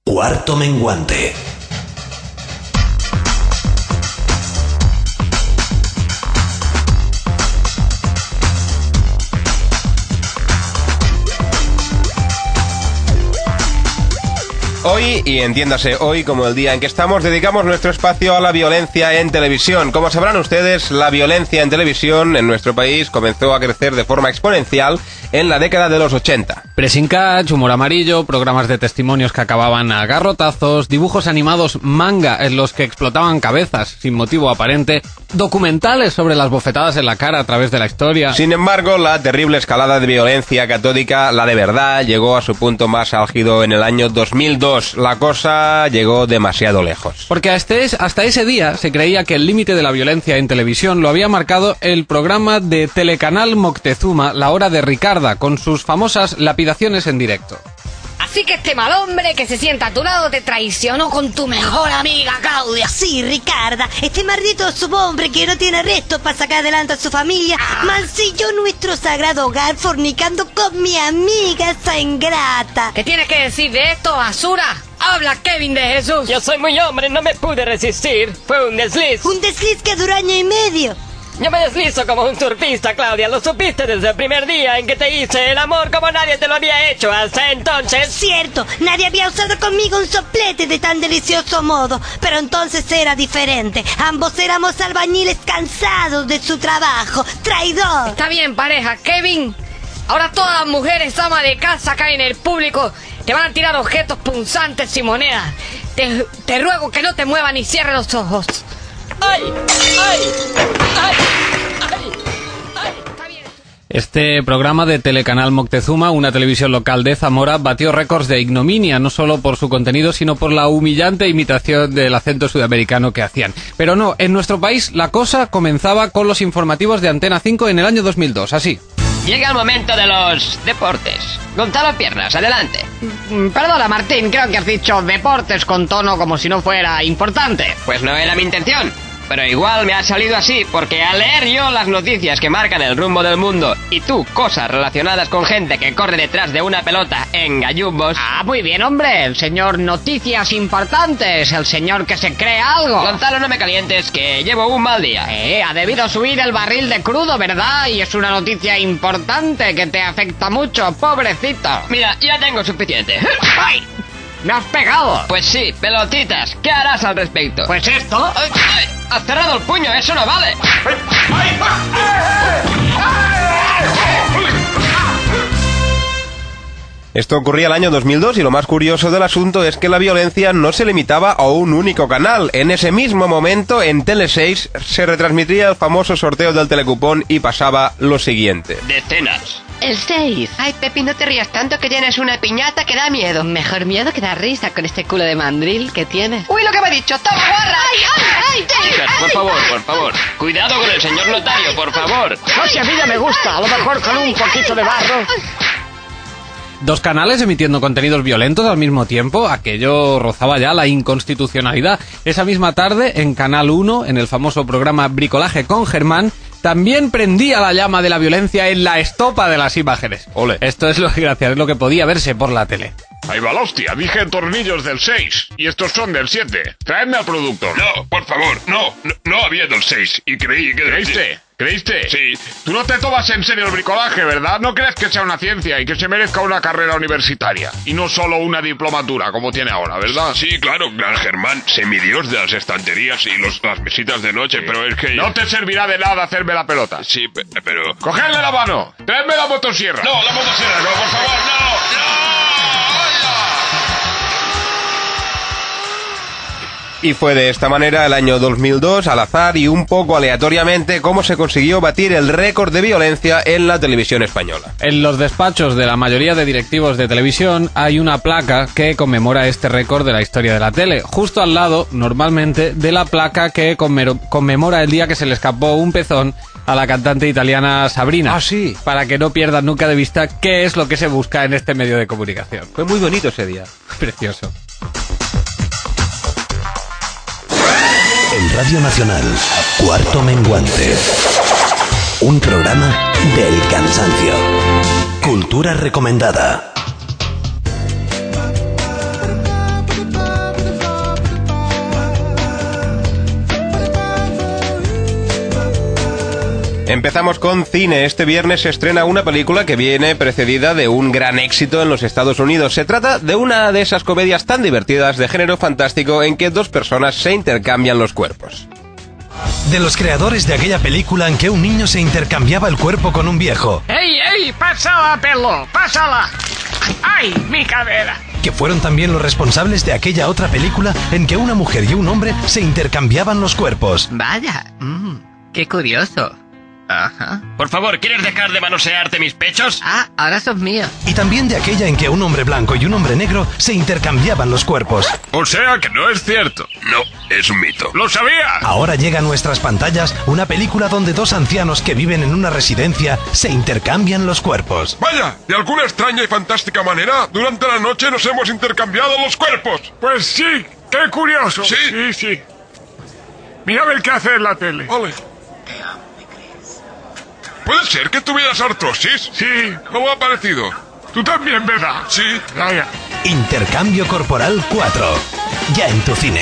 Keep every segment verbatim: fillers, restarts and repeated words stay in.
Cuarto menguante. Hoy, y entiéndase hoy como el día en que estamos, dedicamos nuestro espacio a la violencia en televisión. Como sabrán ustedes, la violencia en televisión en nuestro país comenzó a crecer de forma exponencial en la década de los ochenta. Pressing catch, humor amarillo, programas de testimonios que acababan a garrotazos, dibujos animados manga en los que explotaban cabezas sin motivo aparente, documentales sobre las bofetadas en la cara a través de la historia. Sin embargo, la terrible escalada de violencia catódica, la de verdad, llegó a su punto más álgido en el año dos mil dos. La cosa llegó demasiado lejos. Porque hasta, es, hasta ese día se creía que el límite de la violencia en televisión lo había marcado el programa de Telecanal Moctezuma, La Hora de Ricarda, con sus famosas lapidaciones en directo. Así que este mal hombre que se sienta a tu lado te traicionó con tu mejor amiga, Claudia. Sí, Ricarda, este maldito subhombre que no tiene resto para sacar adelante a su familia, ah. mancilló nuestro sagrado hogar fornicando con mi amiga esa ingrata. ¿Qué tienes que decir de esto, basura? Habla, Kevin de Jesús. Yo soy muy hombre, no me pude resistir. Fue un desliz. Un desliz que duró año y medio. Yo me deslizo como un surfista, Claudia. Lo supiste desde el primer día en que te hice el amor como nadie te lo había hecho hasta entonces. Cierto, nadie había usado conmigo un soplete de tan delicioso modo. Pero entonces era diferente. Ambos éramos albañiles cansados de su trabajo. ¡Traidor! Está bien, pareja. Kevin, ahora todas las mujeres amas de casa acá en el público te van a tirar objetos punzantes y monedas. Te, te ruego que no te muevas ni cierres los ojos. ¡Ay! ¡Ay! ¡Ay! ¡Ay! ¡Ay! Este programa de Telecanal Moctezuma, una televisión local de Zamora, batió récords de ignominia, no solo por su contenido, sino por la humillante imitación del acento sudamericano que hacían. Pero no, en nuestro país la cosa comenzaba con los informativos de Antena cinco en el año dos mil dos, así. Llega el momento de los deportes. Gonzalo Piernas, adelante. Perdona, Martín, creo que has dicho deportes con tono como si no fuera importante. Pues no era mi intención. Pero igual me ha salido así, porque al leer yo las noticias que marcan el rumbo del mundo y tú cosas relacionadas con gente que corre detrás de una pelota en gallumbos... Ah, muy bien, hombre, el señor Noticias Importantes, el señor que se cree algo. Gonzalo, no me calientes, que llevo un mal día. Eh, ha debido subir el barril de crudo, ¿verdad? Y es una noticia importante que te afecta mucho, pobrecito. Mira, ya tengo suficiente. ¡Ay! ¡Me has pegado! Pues sí, pelotitas, ¿qué harás al respecto? Pues esto... ¡Ay, ay! ¡Has cerrado el puño! ¡Eso no vale! Esto ocurría el año dos mil dos y lo más curioso del asunto es que la violencia no se limitaba a un único canal. En ese mismo momento, en Tele seis, se retransmitía el famoso sorteo del telecupón y pasaba lo siguiente. Decenas. El seis. Ay, Pepi, no te rías tanto que tienes una piñata que da miedo. Mejor miedo que da risa con este culo de mandril que tienes. Uy, lo que me ha dicho. ¡Toma, guarra! ¡Ay, ay, ay! Chicas, por favor, por favor. Cuidado con el señor notario, por favor. No, si a mí ya me gusta. A lo mejor con un poquito de barro. Dos canales emitiendo contenidos violentos al mismo tiempo, aquello rozaba ya la inconstitucionalidad. Esa misma tarde, en Canal uno, en el famoso programa Bricolaje con Germán, también prendía la llama de la violencia en la estopa de las imágenes. Ole. Esto es lo que, gracias, es lo que podía verse por la tele. Ahí va la hostia, dije tornillos del seis, y estos son del siete. Traedme al productor. No, por favor, no, no, no había del seis, y creí que... ¿Creíste? ¿Creíste? Sí. Tú no te tomas en serio el bricolaje, ¿verdad? No crees que sea una ciencia y que se merezca una carrera universitaria. Y no solo una diplomatura, como tiene ahora, ¿verdad? Sí, claro, gran Germán, semidios de las estanterías y los, las mesitas de noche, sí. Pero es que... No te servirá de nada hacerme la pelota. Sí, pero... ¡Cogedle la mano! ¡Traedme la motosierra! No, la motosierra, no, por favor, no, no. Y fue de esta manera el año dos mil dos, al azar y un poco aleatoriamente, cómo se consiguió batir el récord de violencia en la televisión española. En los despachos de la mayoría de directivos de televisión hay una placa que conmemora este récord de la historia de la tele, justo al lado, normalmente, de la placa que conmemora el día que se le escapó un pezón a la cantante italiana Sabrina. Ah, sí. Para que no pierdan nunca de vista qué es lo que se busca en este medio de comunicación. Fue muy bonito ese día. Precioso. En Radio Nacional, Cuarto Menguante. Un programa del cansancio. Cultura recomendada. Empezamos con cine. Este viernes se estrena una película que viene precedida de un gran éxito en los Estados Unidos. Se trata de una de esas comedias tan divertidas de género fantástico en que dos personas se intercambian los cuerpos. De los creadores de aquella película en que un niño se intercambiaba el cuerpo con un viejo. ¡Ey, ey! ¡Pásala, pelo! ¡Pásala! ¡Ay, mi cadera! Que fueron también los responsables de aquella otra película en que una mujer y un hombre se intercambiaban los cuerpos. Vaya, mmm, qué curioso. Ajá. Por favor, ¿quieres dejar de manosearte mis pechos? Ah, ahora sos míos. Y también de aquella en que un hombre blanco y un hombre negro se intercambiaban los cuerpos. O sea que no es cierto. No, es un mito. ¡Lo sabía! Ahora llega a nuestras pantallas una película donde dos ancianos que viven en una residencia se intercambian los cuerpos. Vaya, de alguna extraña y fantástica manera, durante la noche nos hemos intercambiado los cuerpos. Pues sí, qué curioso. Sí. Sí, sí. Mira a ver qué hace en la tele. Vale. ¿Puede ser que tuvieras artrosis? Sí. ¿Cómo ha parecido? Tú también, ¿verdad? Sí. Vaya. Intercambio Corporal cuatro. Ya en tu cine.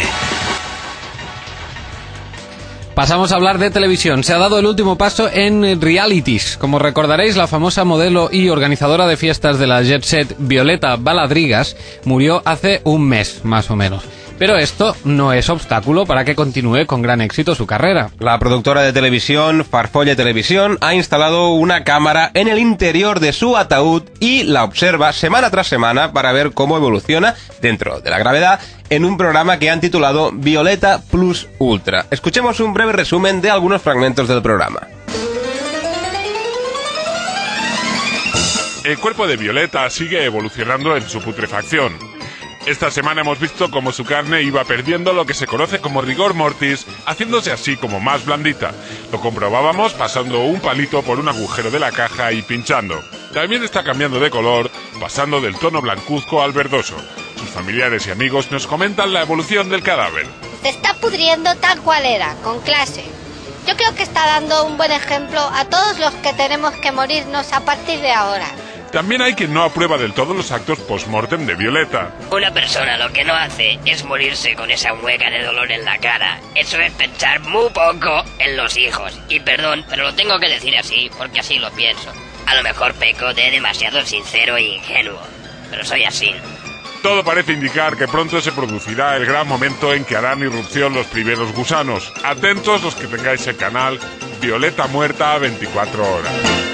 Pasamos a hablar de televisión. Se ha dado el último paso en realities. Como recordaréis, la famosa modelo y organizadora de fiestas de la Jet Set, Violeta Baladrigas, murió hace un mes, más o menos. Pero esto no es obstáculo para que continúe con gran éxito su carrera. La productora de televisión, Farfolle Televisión, ha instalado una cámara en el interior de su ataúd y la observa semana tras semana para ver cómo evoluciona, dentro de la gravedad, en un programa que han titulado Violeta Plus Ultra. Escuchemos un breve resumen de algunos fragmentos del programa. El cuerpo de Violeta sigue evolucionando en su putrefacción. Esta semana hemos visto cómo su carne iba perdiendo lo que se conoce como rigor mortis, haciéndose así como más blandita. Lo comprobábamos pasando un palito por un agujero de la caja y pinchando. También está cambiando de color, pasando del tono blancuzco al verdoso. Sus familiares y amigos nos comentan la evolución del cadáver. Se está pudriendo tal cual era, con clase. Yo creo que está dando un buen ejemplo a todos los que tenemos que morirnos a partir de ahora. También hay quien no aprueba del todo los actos post-mortem de Violeta. Una persona lo que no hace es morirse con esa mueca de dolor en la cara. Eso es pensar muy poco en los hijos. Y perdón, pero lo tengo que decir así, porque así lo pienso. A lo mejor peco de demasiado sincero e ingenuo, pero soy así. Todo parece indicar que pronto se producirá el gran momento en que harán irrupción los primeros gusanos. Atentos los que tengáis el canal Violeta Muerta a veinticuatro horas.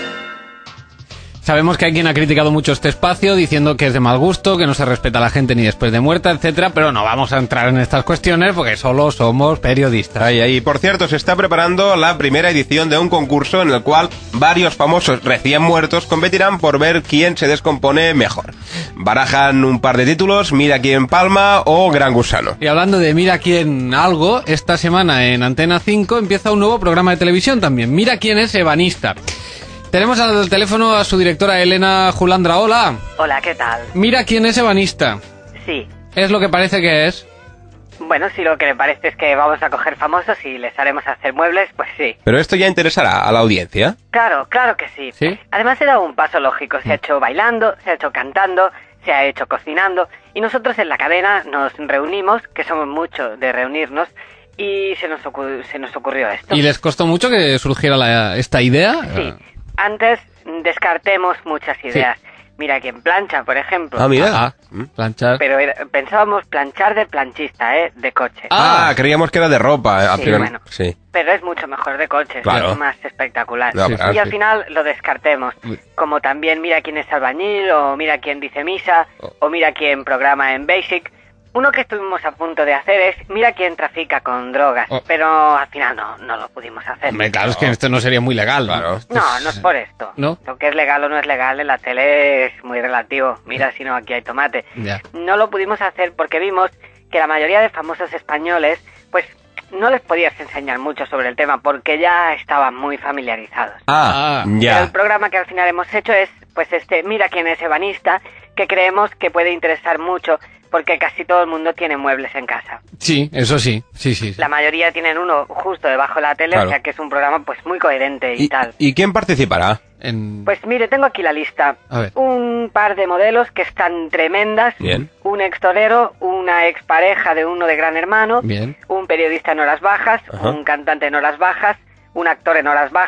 Sabemos que hay quien ha criticado mucho este espacio, diciendo que es de mal gusto, que no se respeta a la gente ni después de muerta, etcétera, pero no vamos a entrar en estas cuestiones porque solo somos periodistas. Ahí, ahí. Por cierto, se está preparando la primera edición de un concurso en el cual varios famosos recién muertos competirán por ver quién se descompone mejor. Barajan un par de títulos, Mira quién palma o Gran Gusano. Y hablando de Mira quién algo, esta semana en Antena cinco empieza un nuevo programa de televisión también, Mira quién es ebanista. Tenemos al teléfono a su directora Elena Julandra. Hola. Hola, ¿qué tal? Mira quién es ebanista. Sí. ¿Es lo que parece que es? Bueno, si lo que le parece es que vamos a coger famosos y les haremos hacer muebles, pues sí. Pero esto ya interesará a la audiencia. Claro, claro que sí. ¿Sí? Además se da un paso lógico. Se ha hecho bailando, se ha hecho cantando, se ha hecho cocinando. Y nosotros en la cadena nos reunimos, que somos muchos de reunirnos, y se nos, ocur- se nos ocurrió esto. ¿Y les costó mucho que surgiera la, esta idea? Sí. Antes descartemos muchas ideas. Sí. Mira quién plancha, por ejemplo. Ah, mira. Ah, planchar. Pero era, pensábamos planchar de planchista, ¿eh? De coche. Ah, ah creíamos que era de ropa. Sí, primer... bueno. Sí. Pero es mucho mejor de coche, claro. Es más espectacular. No, sí, claro, y al sí. final lo descartemos. Como también Mira quién es albañil, o Mira quién dice misa, oh. o Mira quién programa en Basic. Uno que estuvimos a punto de hacer es Mira quién trafica con drogas, oh. pero al final no, no lo pudimos hacer. Hombre, claro, no. Es que esto no sería muy legal, claro. No, no es por esto. ¿No? Lo que es legal o no es legal en la tele es muy relativo. Mira si no, aquí hay tomate. Ya. No lo pudimos hacer porque vimos que la mayoría de famosos españoles, pues no les podías enseñar mucho sobre el tema porque ya estaban muy familiarizados. Ah, ya. Pero el programa que al final hemos hecho es, pues este, Mira quién es ebanista, que creemos que puede interesar mucho porque casi todo el mundo tiene muebles en casa. Sí, eso sí, sí, sí. sí. La mayoría tienen uno justo debajo de la tele, claro. O sea que es un programa pues muy coherente y, ¿Y tal. ¿Y quién participará? En... Pues mire, tengo aquí la lista. A ver. Un par de modelos que están tremendas. Bien. Un ex torero, una expareja de uno de Gran Hermano. Bien. Un periodista en horas bajas, Ajá. un cantante en horas bajas, un actor en horas bajas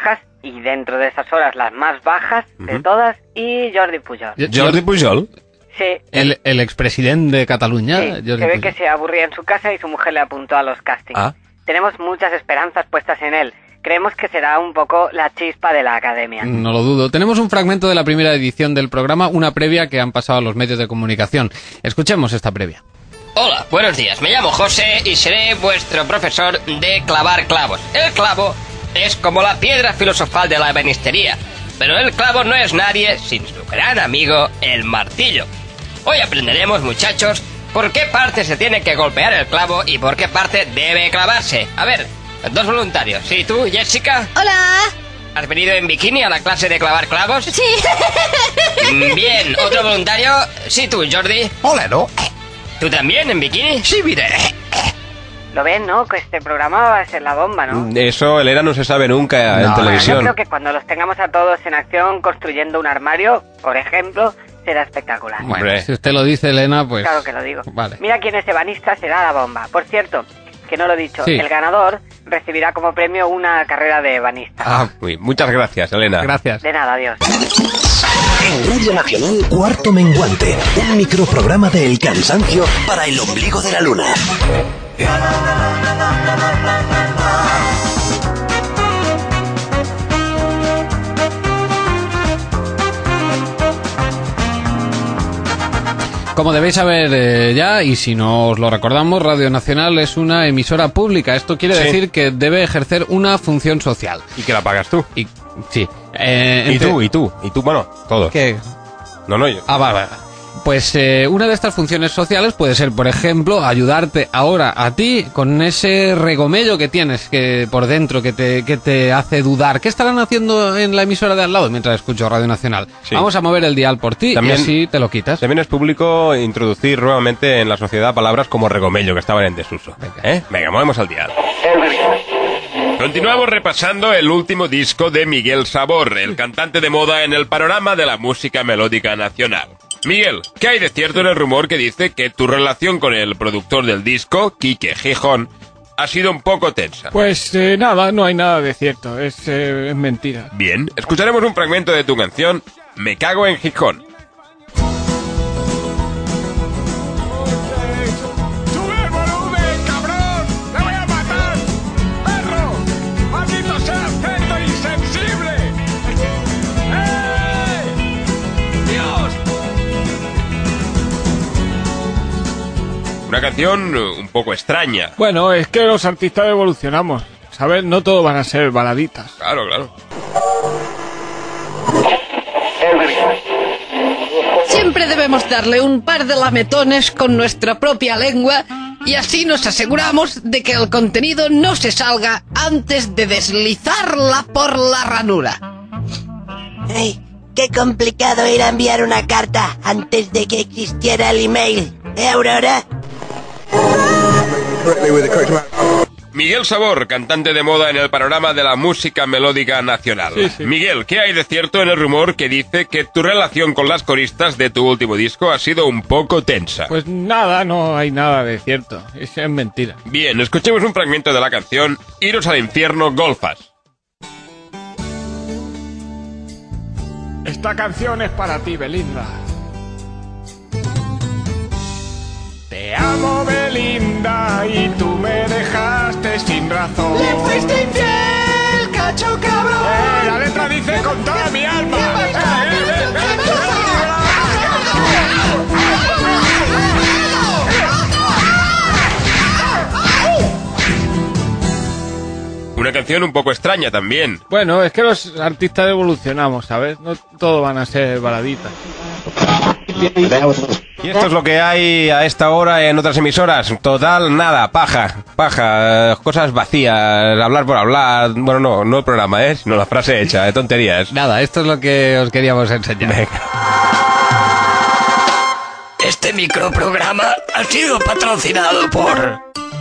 y dentro de esas horas las más bajas de Ujú. todas, y Jordi Pujol. Jordi Pujol. Sí. El, el expresidente de Cataluña, Sí, Jordi se ve Pujol. que se aburría en su casa y su mujer le apuntó a los castings. Ah. Tenemos muchas esperanzas puestas en él. Creemos que será un poco la chispa de la academia. No lo dudo. Tenemos un fragmento de la primera edición del programa, una previa que han pasado a los medios de comunicación. Escuchemos esta previa. Hola, buenos días. Me llamo José y seré vuestro profesor de clavar clavos. El clavo es como la piedra filosofal de la ebanistería, pero el clavo no es nadie sin su gran amigo, el martillo. Hoy aprenderemos, muchachos, por qué parte se tiene que golpear el clavo y por qué parte debe clavarse. A ver, dos voluntarios. Sí, tú, Jessica. Hola. ¿Has venido en bikini a la clase de clavar clavos? Sí. Bien, otro voluntario. Sí, tú, Jordi. Hola, ¿no? ¿Tú también en bikini? Sí, mire. Lo ven, ¿no? Que este programa va a ser la bomba, ¿no? Eso, Elena, no se sabe nunca en Yo televisión. creo que cuando los tengamos a todos en acción construyendo un armario, por ejemplo, será espectacular. Bueno, si usted lo dice, Elena, pues... Claro que lo digo. Vale. Mira quién es ebanista, será la bomba. Por cierto, que no lo he dicho, Sí. el ganador recibirá como premio una carrera de ebanista. Ah, muy, muchas gracias, Elena. Gracias. De nada, adiós. En Radio Nacional, Cuarto Menguante, un microprograma de El Cansancio para el ombligo de la luna. Como debéis saber eh, ya, y si no os lo recordamos, Radio Nacional es una emisora pública. Esto quiere Sí. decir que debe ejercer una función social. ¿Y que la pagas tú? Y, sí. Eh, Y entre- tú, y tú, y tú, bueno, todos. ¿Qué? No, no, yo. Ah, vale, vale. Pues eh, una de estas funciones sociales puede ser, por ejemplo, ayudarte ahora a ti con ese regomello que tienes que por dentro que te, que te hace dudar. ¿Qué estarán haciendo en la emisora de al lado mientras escucho Radio Nacional? Sí. Vamos a mover el dial por ti También- y así te lo quitas. También es público introducir nuevamente en la sociedad palabras como regomello, que estaban en desuso. ¿Eh? Venga, movemos al dial. Continuamos repasando el último disco de Miguel Sabor, el cantante de moda en el panorama de la música melódica nacional. Miguel, ¿qué hay de cierto en el rumor que dice que tu relación con el productor del disco, Quique Gijón, ha sido un poco tensa? Pues eh, nada, no hay nada de cierto, es, eh, es mentira. Bien, escucharemos un fragmento de tu canción, Me cago en Gijón. ¡Sube el volumen, cabrón! ¡Le voy a matar! ¡Perro! ¡Maldito sea cerdo insensible! ¡Eh! ¡Dios! Una canción uh, un poco extraña. Bueno, es que los artistas evolucionamos, ¿sabes? No todo van a ser baladitas. Claro, claro. Siempre debemos darle un par de lametones con nuestra propia lengua y así nos aseguramos de que el contenido no se salga antes de deslizarla por la ranura. Ay, qué complicado era enviar una carta antes de que existiera el email. ¿Eh, Aurora? Miguel Sabor, cantante de moda en el panorama de la música melódica nacional. Sí, sí. Miguel, ¿qué hay de cierto en el rumor que dice que tu relación con las coristas de tu último disco ha sido un poco tensa? Pues nada, no hay nada de cierto, es, es mentira. Bien, escuchemos un fragmento de la canción Iros al infierno, golfas. Esta canción es para ti, Belinda. Te amo, Belinda, y tú me dejaste sin razón. ¡Le fuiste infiel, cacho cabrón! Eh, la letra dice con toda mi alma. Eh, eh, eh, Una canción un poco extraña también. Bueno, es que los artistas evolucionamos, ¿sabes? No todo van a ser baladitas. Y esto es lo que hay a esta hora en otras emisoras. Total, nada, paja, paja, eh, cosas vacías, hablar por hablar. Bueno, no, no el programa, ¿eh? Sino la frase hecha, de tonterías. Nada, esto es lo que os queríamos enseñar. Venga. Este microprograma ha sido patrocinado por...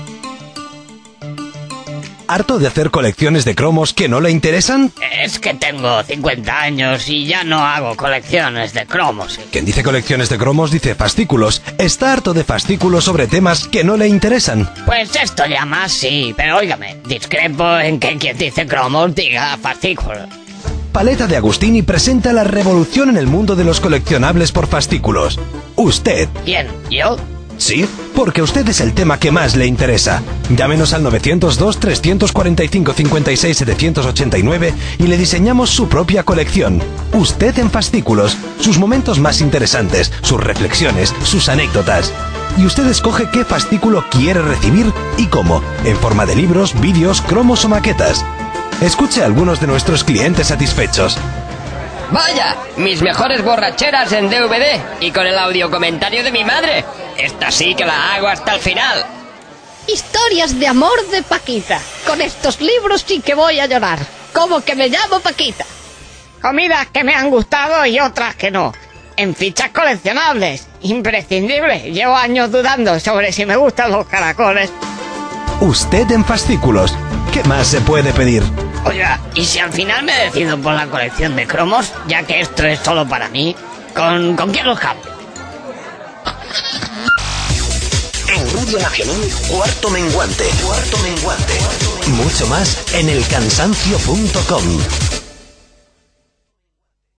¿Harto de hacer colecciones de cromos que no le interesan? Es que tengo cincuenta años y ya no hago colecciones de cromos. Quien dice colecciones de cromos dice fascículos. Está harto de fascículos sobre temas que no le interesan. Pues esto ya más sí, pero óigame, discrepo en que quien dice cromos diga fascículos. Paleta de Agustini presenta la revolución en el mundo de los coleccionables por fascículos. ¿Usted? ¿Quién? ¿Yo? Sí, porque usted es el tema que más le interesa. Llámenos al nueve cero dos, tres cuatro cinco, cinco seis, siete ocho nueve y le diseñamos su propia colección. Usted en fascículos, sus momentos más interesantes, sus reflexiones, sus anécdotas. Y usted escoge qué fascículo quiere recibir y cómo, en forma de libros, vídeos, cromos o maquetas. Escuche a algunos de nuestros clientes satisfechos. ¡Vaya! Mis mejores borracheras en D V D y con el audio comentario de mi madre. Esta sí que la hago hasta el final. Historias de amor de Paquita. Con estos libros sí que voy a llorar. ¿Cómo que me llamo Paquita? Comidas que me han gustado y otras que no. En fichas coleccionables. Imprescindible. Llevo años dudando sobre si me gustan los caracoles. Usted en fascículos. ¿Qué más se puede pedir? Oiga, ¿y si al final me decido por la colección de cromos, ya que esto es solo para mí? ¿Con, ¿con quién los cambio? En Radio Nacional, Cuarto Menguante. Cuarto Menguante. Mucho más en el cansancio punto com.